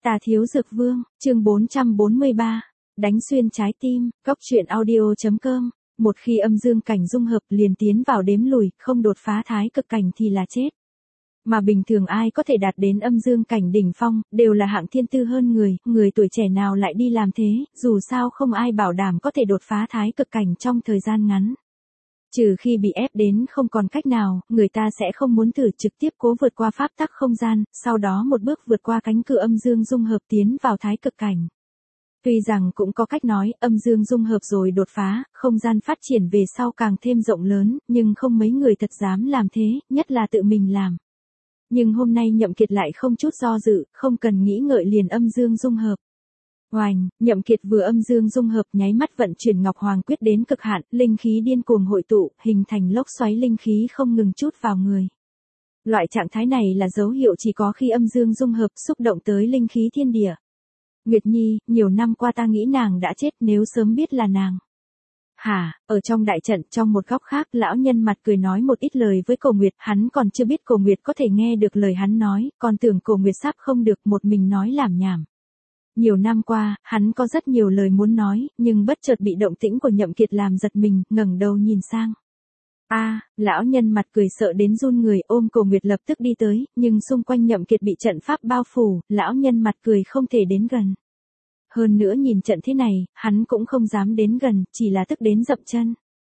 Tà Thiếu Dược Vương, chương 443, đánh xuyên trái tim, góc truyện audio.com. Một khi âm dương cảnh dung hợp liền tiến vào đếm lùi, không đột phá thái cực cảnh thì là chết. Mà bình thường ai có thể đạt đến âm dương cảnh đỉnh phong, đều là hạng thiên tư hơn người tuổi trẻ nào lại đi làm thế, dù sao không ai bảo đảm có thể đột phá thái cực cảnh trong thời gian ngắn. Trừ khi bị ép đến không còn cách nào, người ta sẽ không muốn thử trực tiếp cố vượt qua pháp tắc không gian, sau đó một bước vượt qua cánh cửa âm dương dung hợp tiến vào thái cực cảnh. Tuy rằng cũng có cách nói, âm dương dung hợp rồi đột phá, không gian phát triển về sau càng thêm rộng lớn, nhưng không mấy người thật dám làm thế, nhất là tự mình làm. Nhưng hôm nay Nhậm Kiệt lại không chút do dự, không cần nghĩ ngợi liền âm dương dung hợp. Oành, Nhậm Kiệt vừa âm dương dung hợp nháy mắt vận chuyển Ngọc Hoàng Quyết đến cực hạn, linh khí điên cuồng hội tụ, hình thành lốc xoáy linh khí không ngừng trút vào người. Loại trạng thái này là dấu hiệu chỉ có khi âm dương dung hợp xúc động tới linh khí thiên địa. Nguyệt Nhi, nhiều năm qua ta nghĩ nàng đã chết, nếu sớm biết là nàng. Hả, ở trong đại trận trong một góc khác, lão nhân mặt cười nói một ít lời với Cổ Nguyệt, hắn còn chưa biết Cổ Nguyệt có thể nghe được lời hắn nói, còn tưởng Cổ Nguyệt sắp không được, một mình nói lảm nhảm. Nhiều năm qua, hắn có rất nhiều lời muốn nói, nhưng bất chợt bị động tĩnh của Nhậm Kiệt làm giật mình, ngẩng đầu nhìn sang. Lão nhân mặt cười sợ đến run người, ôm Cổ Nguyệt lập tức đi tới, nhưng xung quanh Nhậm Kiệt bị trận pháp bao phủ, lão nhân mặt cười không thể đến gần. Hơn nữa nhìn trận thế này, hắn cũng không dám đến gần, chỉ là tức đến dậm chân.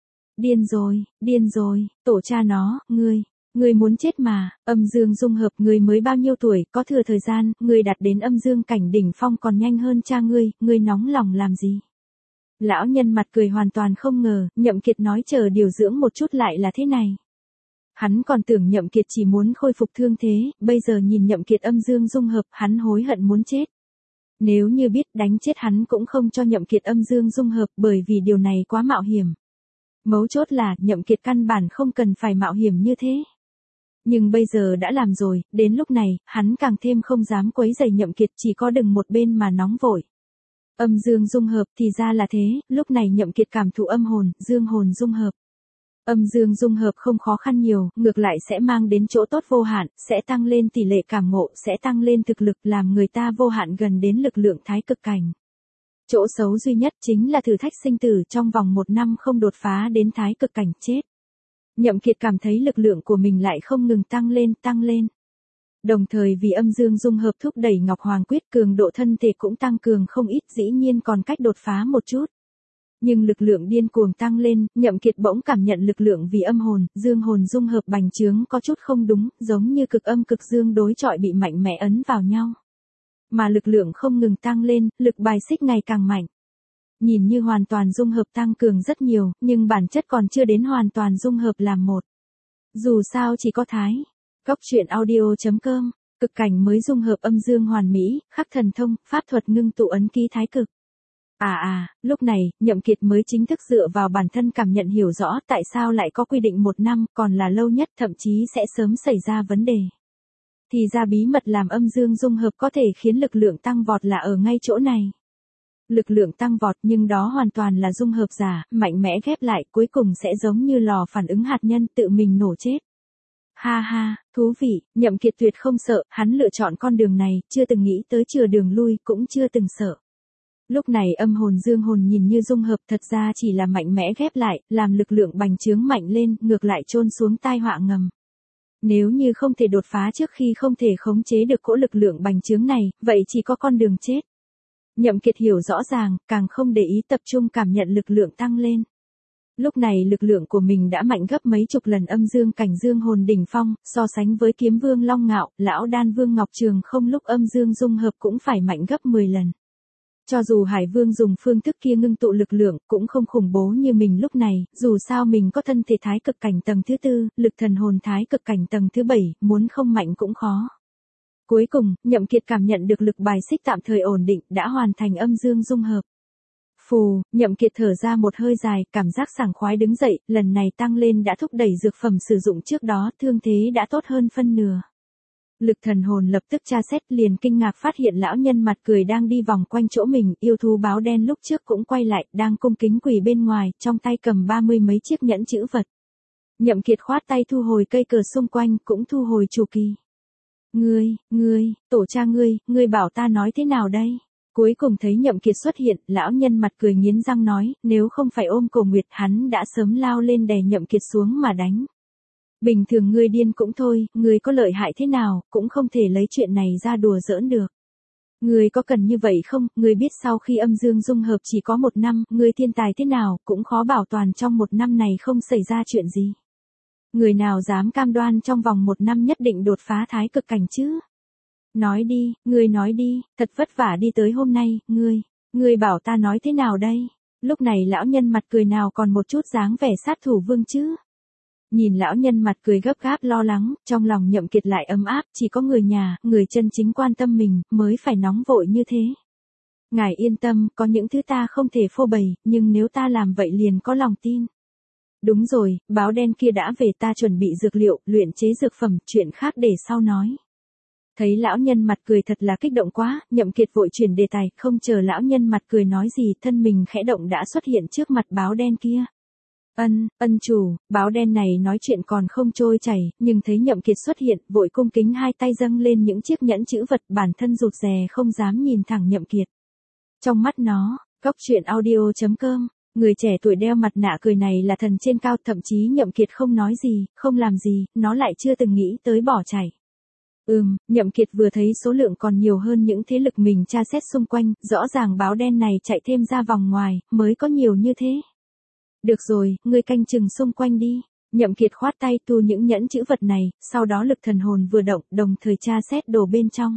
Điên rồi, tổ cha nó, ngươi muốn chết mà, âm dương dung hợp, ngươi mới bao nhiêu tuổi, có thừa thời gian, ngươi đạt đến âm dương cảnh đỉnh phong còn nhanh hơn cha ngươi nóng lòng làm gì? Lão nhân mặt cười hoàn toàn không ngờ, Nhậm Kiệt nói chờ điều dưỡng một chút lại là thế này. Hắn còn tưởng Nhậm Kiệt chỉ muốn khôi phục thương thế, bây giờ nhìn Nhậm Kiệt âm dương dung hợp, hắn hối hận muốn chết. Nếu như biết đánh chết hắn cũng không cho Nhậm Kiệt âm dương dung hợp, bởi vì điều này quá mạo hiểm. Mấu chốt là, Nhậm Kiệt căn bản không cần phải mạo hiểm như thế. Nhưng bây giờ đã làm rồi, đến lúc này, hắn càng thêm không dám quấy rầy Nhậm Kiệt, chỉ có đừng một bên mà nóng vội. Âm dương dung hợp thì ra là thế, lúc này Nhậm Kiệt cảm thụ âm hồn, dương hồn dung hợp. Âm dương dung hợp không khó khăn nhiều, ngược lại sẽ mang đến chỗ tốt vô hạn, sẽ tăng lên tỷ lệ cảm ngộ, sẽ tăng lên thực lực, làm người ta vô hạn gần đến lực lượng thái cực cảnh. Chỗ xấu duy nhất chính là thử thách sinh tử, trong vòng 1 năm không đột phá đến thái cực cảnh chết. Nhậm Kiệt cảm thấy lực lượng của mình lại không ngừng tăng lên. Đồng thời vì âm dương dung hợp thúc đẩy Ngọc Hoàng Quyết, cường độ thân thể cũng tăng cường không ít, dĩ nhiên còn cách đột phá một chút. Nhưng lực lượng điên cuồng tăng lên, Nhậm Kiệt bỗng cảm nhận lực lượng vì âm hồn, dương hồn dung hợp bành trướng có chút không đúng, giống như cực âm cực dương đối chọi bị mạnh mẽ ấn vào nhau. Mà lực lượng không ngừng tăng lên, lực bài xích ngày càng mạnh. Nhìn như hoàn toàn dung hợp tăng cường rất nhiều, nhưng bản chất còn chưa đến hoàn toàn dung hợp làm một. Dù sao chỉ có thái. Góc truyện audio.com, cực cảnh mới dung hợp âm dương hoàn mỹ, khắc thần thông, pháp thuật ngưng tụ ấn ký thái cực. Lúc này, Nhậm Kiệt mới chính thức dựa vào bản thân cảm nhận hiểu rõ tại sao lại có quy định 1 năm, còn là lâu nhất, thậm chí sẽ sớm xảy ra vấn đề. Thì ra bí mật làm âm dương dung hợp có thể khiến lực lượng tăng vọt là ở ngay chỗ này. Lực lượng tăng vọt nhưng đó hoàn toàn là dung hợp giả, mạnh mẽ ghép lại, cuối cùng sẽ giống như lò phản ứng hạt nhân tự mình nổ chết. Ha, thú vị, Nhậm Kiệt tuyệt không sợ, hắn lựa chọn con đường này, chưa từng nghĩ tới chừa đường lui, cũng chưa từng sợ. Lúc này âm hồn dương hồn nhìn như dung hợp, thật ra chỉ là mạnh mẽ ghép lại, làm lực lượng bành trướng mạnh lên, ngược lại chôn xuống tai họa ngầm. Nếu như không thể đột phá trước khi không thể khống chế được cỗ lực lượng bành trướng này, vậy chỉ có con đường chết. Nhậm Kiệt hiểu rõ ràng, càng không để ý, tập trung cảm nhận lực lượng tăng lên. Lúc này lực lượng của mình đã mạnh gấp mấy chục lần âm dương cảnh dương hồn đỉnh phong, so sánh với Kiếm Vương Long Ngạo, Lão Đan Vương Ngọc Trường không lúc âm dương dung hợp cũng phải mạnh gấp 10 lần. Cho dù Hải Vương dùng phương thức kia ngưng tụ lực lượng, cũng không khủng bố như mình lúc này, dù sao mình có thân thể thái cực cảnh tầng thứ 4, lực thần hồn thái cực cảnh tầng thứ 7, muốn không mạnh cũng khó. Cuối cùng, Nhậm Kiệt cảm nhận được lực bài xích tạm thời ổn định, đã hoàn thành âm dương dung hợp. Phù, Nhậm Kiệt thở ra một hơi dài, cảm giác sảng khoái đứng dậy, lần này tăng lên đã thúc đẩy dược phẩm sử dụng trước đó, thương thế đã tốt hơn phân nửa. Lực thần hồn lập tức tra xét, liền kinh ngạc phát hiện lão nhân mặt cười đang đi vòng quanh chỗ mình, yêu thú báo đen lúc trước cũng quay lại, đang cung kính quỳ bên ngoài, trong tay cầm 30 mấy chiếc nhẫn chữ vật. Nhậm Kiệt khoát tay thu hồi cây cờ xung quanh, cũng thu hồi chủ kỳ. Tổ cha ngươi bảo ta nói thế nào đây? Cuối cùng thấy Nhậm Kiệt xuất hiện, lão nhân mặt cười nghiến răng nói, nếu không phải ôm Cổ Nguyệt hắn đã sớm lao lên đè Nhậm Kiệt xuống mà đánh. Bình thường ngươi điên cũng thôi, ngươi có lợi hại thế nào, cũng không thể lấy chuyện này ra đùa giỡn được. Ngươi có cần như vậy không, ngươi biết sau khi âm dương dung hợp chỉ có 1 năm, ngươi thiên tài thế nào, cũng khó bảo toàn trong 1 năm này không xảy ra chuyện gì. Người nào dám cam đoan trong vòng 1 năm nhất định đột phá thái cực cảnh chứ? Ngươi nói đi, thật vất vả đi tới hôm nay, ngươi bảo ta nói thế nào đây? Lúc này lão nhân mặt cười nào còn một chút dáng vẻ sát thủ vương chứ? Nhìn lão nhân mặt cười gấp gáp lo lắng, trong lòng Nhậm Kiệt lại ấm áp, chỉ có người nhà, người chân chính quan tâm mình, mới phải nóng vội như thế. Ngài yên tâm, có những thứ ta không thể phô bày, nhưng nếu ta làm vậy liền có lòng tin. Đúng rồi, báo đen kia đã về, ta chuẩn bị dược liệu, luyện chế dược phẩm, chuyện khác để sau nói. Thấy lão nhân mặt cười thật là kích động quá, Nhậm Kiệt vội chuyển đề tài, không chờ lão nhân mặt cười nói gì, thân mình khẽ động đã xuất hiện trước mặt báo đen kia. Ân chủ, báo đen này nói chuyện còn không trôi chảy, nhưng thấy Nhậm Kiệt xuất hiện, vội cung kính hai tay dâng lên những chiếc nhẫn chữ vật, bản thân rụt rè không dám nhìn thẳng Nhậm Kiệt. Trong mắt nó, goctruyện.audio.com, người trẻ tuổi đeo mặt nạ cười này là thần trên cao, thậm chí Nhậm Kiệt không nói gì, không làm gì, nó lại chưa từng nghĩ tới bỏ chạy. Nhậm Kiệt vừa thấy số lượng còn nhiều hơn những thế lực mình tra xét xung quanh, rõ ràng báo đen này chạy thêm ra vòng ngoài, mới có nhiều như thế. Được rồi, ngươi canh chừng xung quanh đi. Nhậm Kiệt khoát tay tu những nhẫn chữ vật này, sau đó lực thần hồn vừa động, đồng thời tra xét đồ bên trong.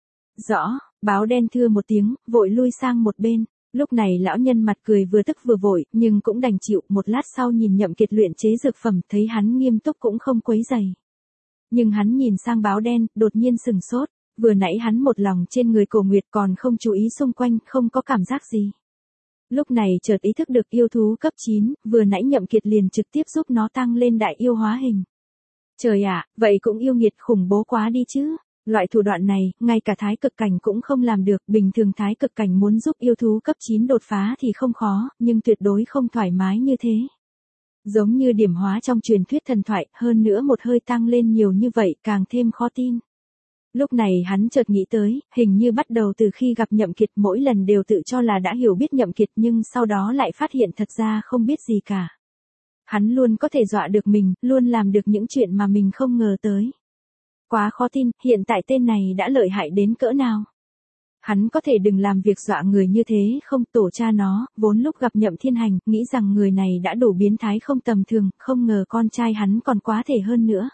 Rõ, báo đen thưa một tiếng, vội lui sang một bên. Lúc này lão nhân mặt cười vừa tức vừa vội, nhưng cũng đành chịu, một lát sau nhìn Nhậm Kiệt luyện chế dược phẩm, thấy hắn nghiêm túc cũng không quấy rầy. Nhưng hắn nhìn sang báo đen, đột nhiên sừng sốt, vừa nãy hắn một lòng trên người Cổ Nguyệt còn không chú ý xung quanh, không có cảm giác gì. Lúc này chợt ý thức được yêu thú cấp 9, vừa nãy Nhậm Kiệt liền trực tiếp giúp nó tăng lên đại yêu hóa hình. Trời ạ, vậy cũng yêu nghiệt khủng bố quá đi chứ. Loại thủ đoạn này, ngay cả thái cực cảnh cũng không làm được, bình thường thái cực cảnh muốn giúp yêu thú cấp 9 đột phá thì không khó, nhưng tuyệt đối không thoải mái như thế. Giống như điểm hóa trong truyền thuyết thần thoại, hơn nữa một hơi tăng lên nhiều như vậy, càng thêm khó tin. Lúc này hắn chợt nghĩ tới, hình như bắt đầu từ khi gặp Nhậm Kiệt mỗi lần đều tự cho là đã hiểu biết Nhậm Kiệt nhưng sau đó lại phát hiện thật ra không biết gì cả. Hắn luôn có thể dọa được mình, luôn làm được những chuyện mà mình không ngờ tới. Quá khó tin, hiện tại tên này đã lợi hại đến cỡ nào. Hắn có thể đừng làm việc dọa người như thế không, tổ cha nó, vốn lúc gặp Nhậm Thiên Hành, nghĩ rằng người này đã đủ biến thái không tầm thường, không ngờ con trai hắn còn quá thể hơn nữa.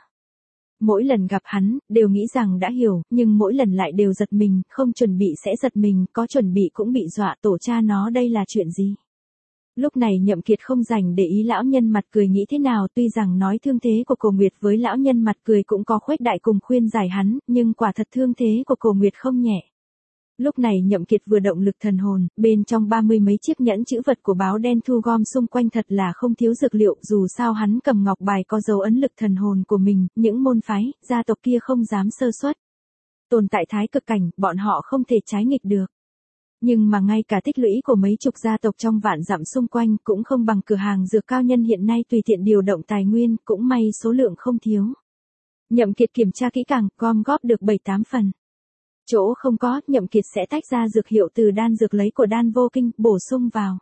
Mỗi lần gặp hắn, đều nghĩ rằng đã hiểu, nhưng mỗi lần lại đều giật mình, không chuẩn bị sẽ giật mình, có chuẩn bị cũng bị dọa, tổ cha nó đây là chuyện gì. Lúc này Nhậm Kiệt không dành để ý lão nhân mặt cười nghĩ thế nào, tuy rằng nói thương thế của Cổ Nguyệt với lão nhân mặt cười cũng có khuếch đại cùng khuyên giải hắn, nhưng quả thật thương thế của Cổ Nguyệt không nhẹ. Lúc này Nhậm Kiệt vừa động lực thần hồn, bên trong 30 mấy chiếc nhẫn chữ vật của báo đen thu gom xung quanh thật là không thiếu dược liệu, dù sao hắn cầm ngọc bài có dấu ấn lực thần hồn của mình, những môn phái, gia tộc kia không dám sơ suất. Tồn tại thái cực cảnh, bọn họ không thể trái nghịch được. Nhưng mà ngay cả tích lũy của mấy chục gia tộc trong vạn dặm xung quanh cũng không bằng cửa hàng dược cao nhân hiện nay tùy tiện điều động tài nguyên, cũng may số lượng không thiếu. Nhậm Kiệt kiểm tra kỹ càng, gom góp được 7-8 phần. Chỗ không có, Nhậm Kiệt sẽ tách ra dược hiệu từ đan dược lấy của đan vô kinh, bổ sung vào.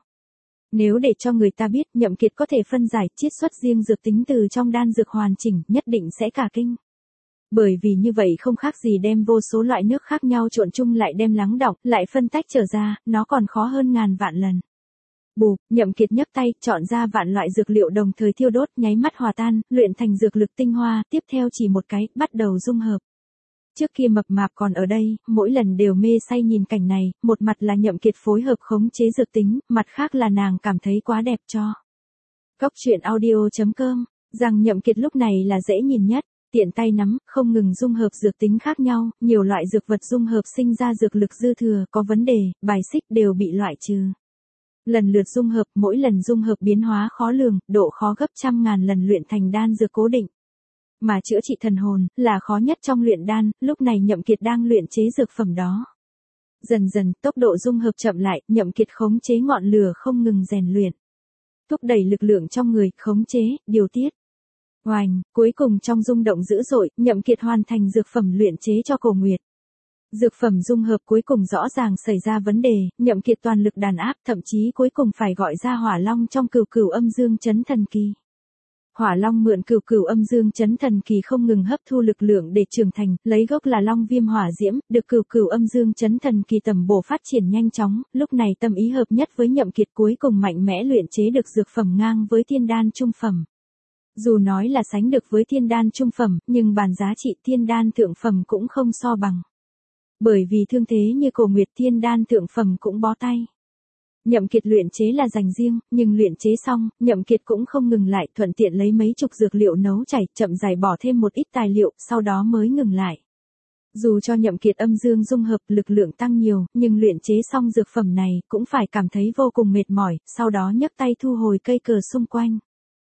Nếu để cho người ta biết, Nhậm Kiệt có thể phân giải, chiết xuất riêng dược tính từ trong đan dược hoàn chỉnh, nhất định sẽ cả kinh. Bởi vì như vậy không khác gì đem vô số loại nước khác nhau trộn chung lại đem lắng đọng, lại phân tách trở ra, nó còn khó hơn ngàn vạn lần. Nhậm Kiệt nhấc tay, chọn ra vạn loại dược liệu đồng thời thiêu đốt, nháy mắt hòa tan, luyện thành dược lực tinh hoa, tiếp theo chỉ một cái, bắt đầu dung hợp. Trước kia mập mạp còn ở đây, mỗi lần đều mê say nhìn cảnh này, một mặt là Nhậm Kiệt phối hợp khống chế dược tính, mặt khác là nàng cảm thấy quá đẹp cho. Goctruyện.audio.com, rằng Nhậm Kiệt lúc này là dễ nhìn nhất, tiện tay nắm, không ngừng dung hợp dược tính khác nhau, nhiều loại dược vật dung hợp sinh ra dược lực dư thừa, có vấn đề, bài xích đều bị loại trừ. Lần lượt dung hợp, mỗi lần dung hợp biến hóa khó lường, độ khó gấp trăm ngàn lần luyện thành đan dược cố định. Mà chữa trị thần hồn, là khó nhất trong luyện đan, lúc này Nhậm Kiệt đang luyện chế dược phẩm đó. Dần dần, tốc độ dung hợp chậm lại, Nhậm Kiệt khống chế ngọn lửa không ngừng rèn luyện. Thúc đẩy lực lượng trong người, khống chế, điều tiết. Oành, cuối cùng trong rung động dữ dội, Nhậm Kiệt hoàn thành dược phẩm luyện chế cho Cổ Nguyệt. Dược phẩm dung hợp cuối cùng rõ ràng xảy ra vấn đề, Nhậm Kiệt toàn lực đàn áp, thậm chí cuối cùng phải gọi ra Hỏa Long trong Cửu Cửu Âm Dương Chấn Thần Kỳ. Hỏa Long mượn Cửu Cửu Âm Dương Chấn Thần Kỳ không ngừng hấp thu lực lượng để trưởng thành, lấy gốc là Long Viêm Hỏa Diễm, được Cửu Cửu Âm Dương Chấn Thần Kỳ tầm bổ phát triển nhanh chóng, lúc này tâm ý hợp nhất với Nhậm Kiệt cuối cùng mạnh mẽ luyện chế được dược phẩm ngang với Thiên Đan trung phẩm. Dù nói là sánh được với Thiên Đan trung phẩm, nhưng bản giá trị Thiên Đan thượng phẩm cũng không so bằng. Bởi vì thương thế như Cổ Nguyệt, Thiên Đan thượng phẩm cũng bó tay. Nhậm Kiệt luyện chế là dành riêng, nhưng luyện chế xong, Nhậm Kiệt cũng không ngừng lại, thuận tiện lấy mấy chục dược liệu nấu chảy, chậm rãi bỏ thêm một ít tài liệu, sau đó mới ngừng lại. Dù cho Nhậm Kiệt âm dương dung hợp lực lượng tăng nhiều, nhưng luyện chế xong dược phẩm này cũng phải cảm thấy vô cùng mệt mỏi, sau đó nhấc tay thu hồi cây cờ xung quanh.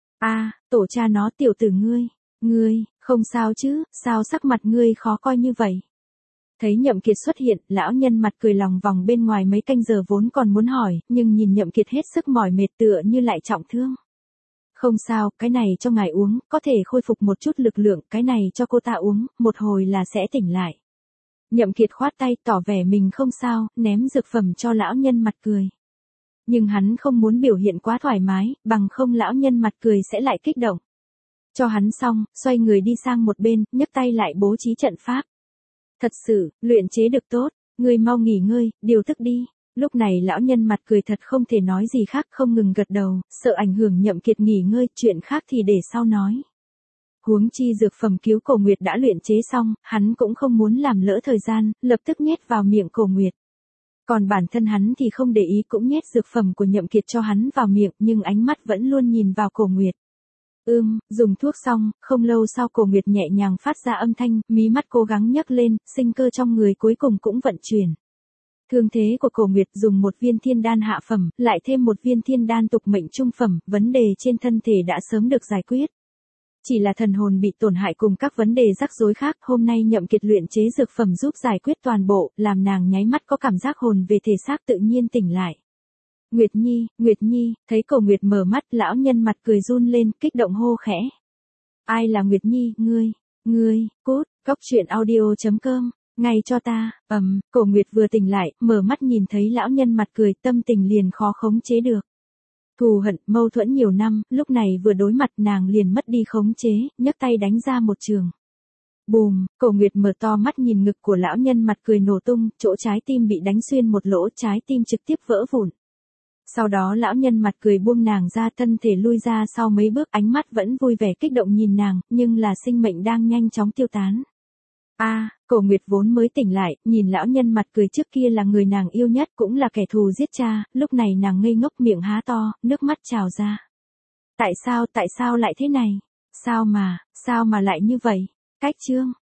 Tổ cha nó, tiểu tử ngươi, không sao chứ, sao sắc mặt ngươi khó coi như vậy? Thấy Nhậm Kiệt xuất hiện, lão nhân mặt cười lòng vòng bên ngoài mấy canh giờ vốn còn muốn hỏi, nhưng nhìn Nhậm Kiệt hết sức mỏi mệt tựa như lại trọng thương. Không sao, cái này cho ngài uống, có thể khôi phục một chút lực lượng, cái này cho cô ta uống, một hồi là sẽ tỉnh lại. Nhậm Kiệt khoát tay tỏ vẻ mình không sao, ném dược phẩm cho lão nhân mặt cười. Nhưng hắn không muốn biểu hiện quá thoải mái, bằng không lão nhân mặt cười sẽ lại kích động. Cho hắn xong, xoay người đi sang một bên, nhấc tay lại bố trí trận pháp. Thật sự, luyện chế được tốt, ngươi mau nghỉ ngơi, điều tức đi. Lúc này lão nhân mặt cười thật không thể nói gì khác, không ngừng gật đầu, sợ ảnh hưởng Nhậm Kiệt nghỉ ngơi, chuyện khác thì để sau nói. Huống chi dược phẩm cứu Cổ Nguyệt đã luyện chế xong, hắn cũng không muốn làm lỡ thời gian, lập tức nhét vào miệng Cổ Nguyệt. Còn bản thân hắn thì không để ý, cũng nhét dược phẩm của Nhậm Kiệt cho hắn vào miệng, nhưng ánh mắt vẫn luôn nhìn vào Cổ Nguyệt. Dùng thuốc xong, không lâu sau Cổ Nguyệt nhẹ nhàng phát ra âm thanh, mí mắt cố gắng nhấc lên, sinh cơ trong người cuối cùng cũng vận chuyển. Thương thế của Cổ Nguyệt dùng một viên thiên đan hạ phẩm, lại thêm một viên thiên đan tục mệnh trung phẩm, vấn đề trên thân thể đã sớm được giải quyết. Chỉ là thần hồn bị tổn hại cùng các vấn đề rắc rối khác, hôm nay Nhậm Kiệt luyện chế dược phẩm giúp giải quyết toàn bộ, làm nàng nháy mắt có cảm giác hồn về thể xác tự nhiên tỉnh lại. Nguyệt Nhi, thấy Cổ Nguyệt mở mắt, lão nhân mặt cười run lên, kích động hô khẽ. Ai là Nguyệt Nhi, ngươi, cút, goctruyện.audio.com, ngay cho ta, Cổ Nguyệt vừa tỉnh lại, mở mắt nhìn thấy lão nhân mặt cười, tâm tình liền khó khống chế được. Thù hận, mâu thuẫn nhiều năm, lúc này vừa đối mặt nàng liền mất đi khống chế, nhấc tay đánh ra một trường. Bùm, Cổ Nguyệt mở to mắt nhìn ngực của lão nhân mặt cười nổ tung, chỗ trái tim bị đánh xuyên một lỗ, trái tim trực tiếp vỡ vụn. Sau đó lão nhân mặt cười buông nàng ra, thân thể lui ra sau mấy bước, ánh mắt vẫn vui vẻ kích động nhìn nàng, nhưng là sinh mệnh đang nhanh chóng tiêu tán. Cổ Nguyệt vốn mới tỉnh lại, nhìn lão nhân mặt cười trước kia là người nàng yêu nhất, cũng là kẻ thù giết cha, lúc này nàng ngây ngốc miệng há to, nước mắt trào ra. Tại sao lại thế này? Sao mà lại như vậy? Cách chương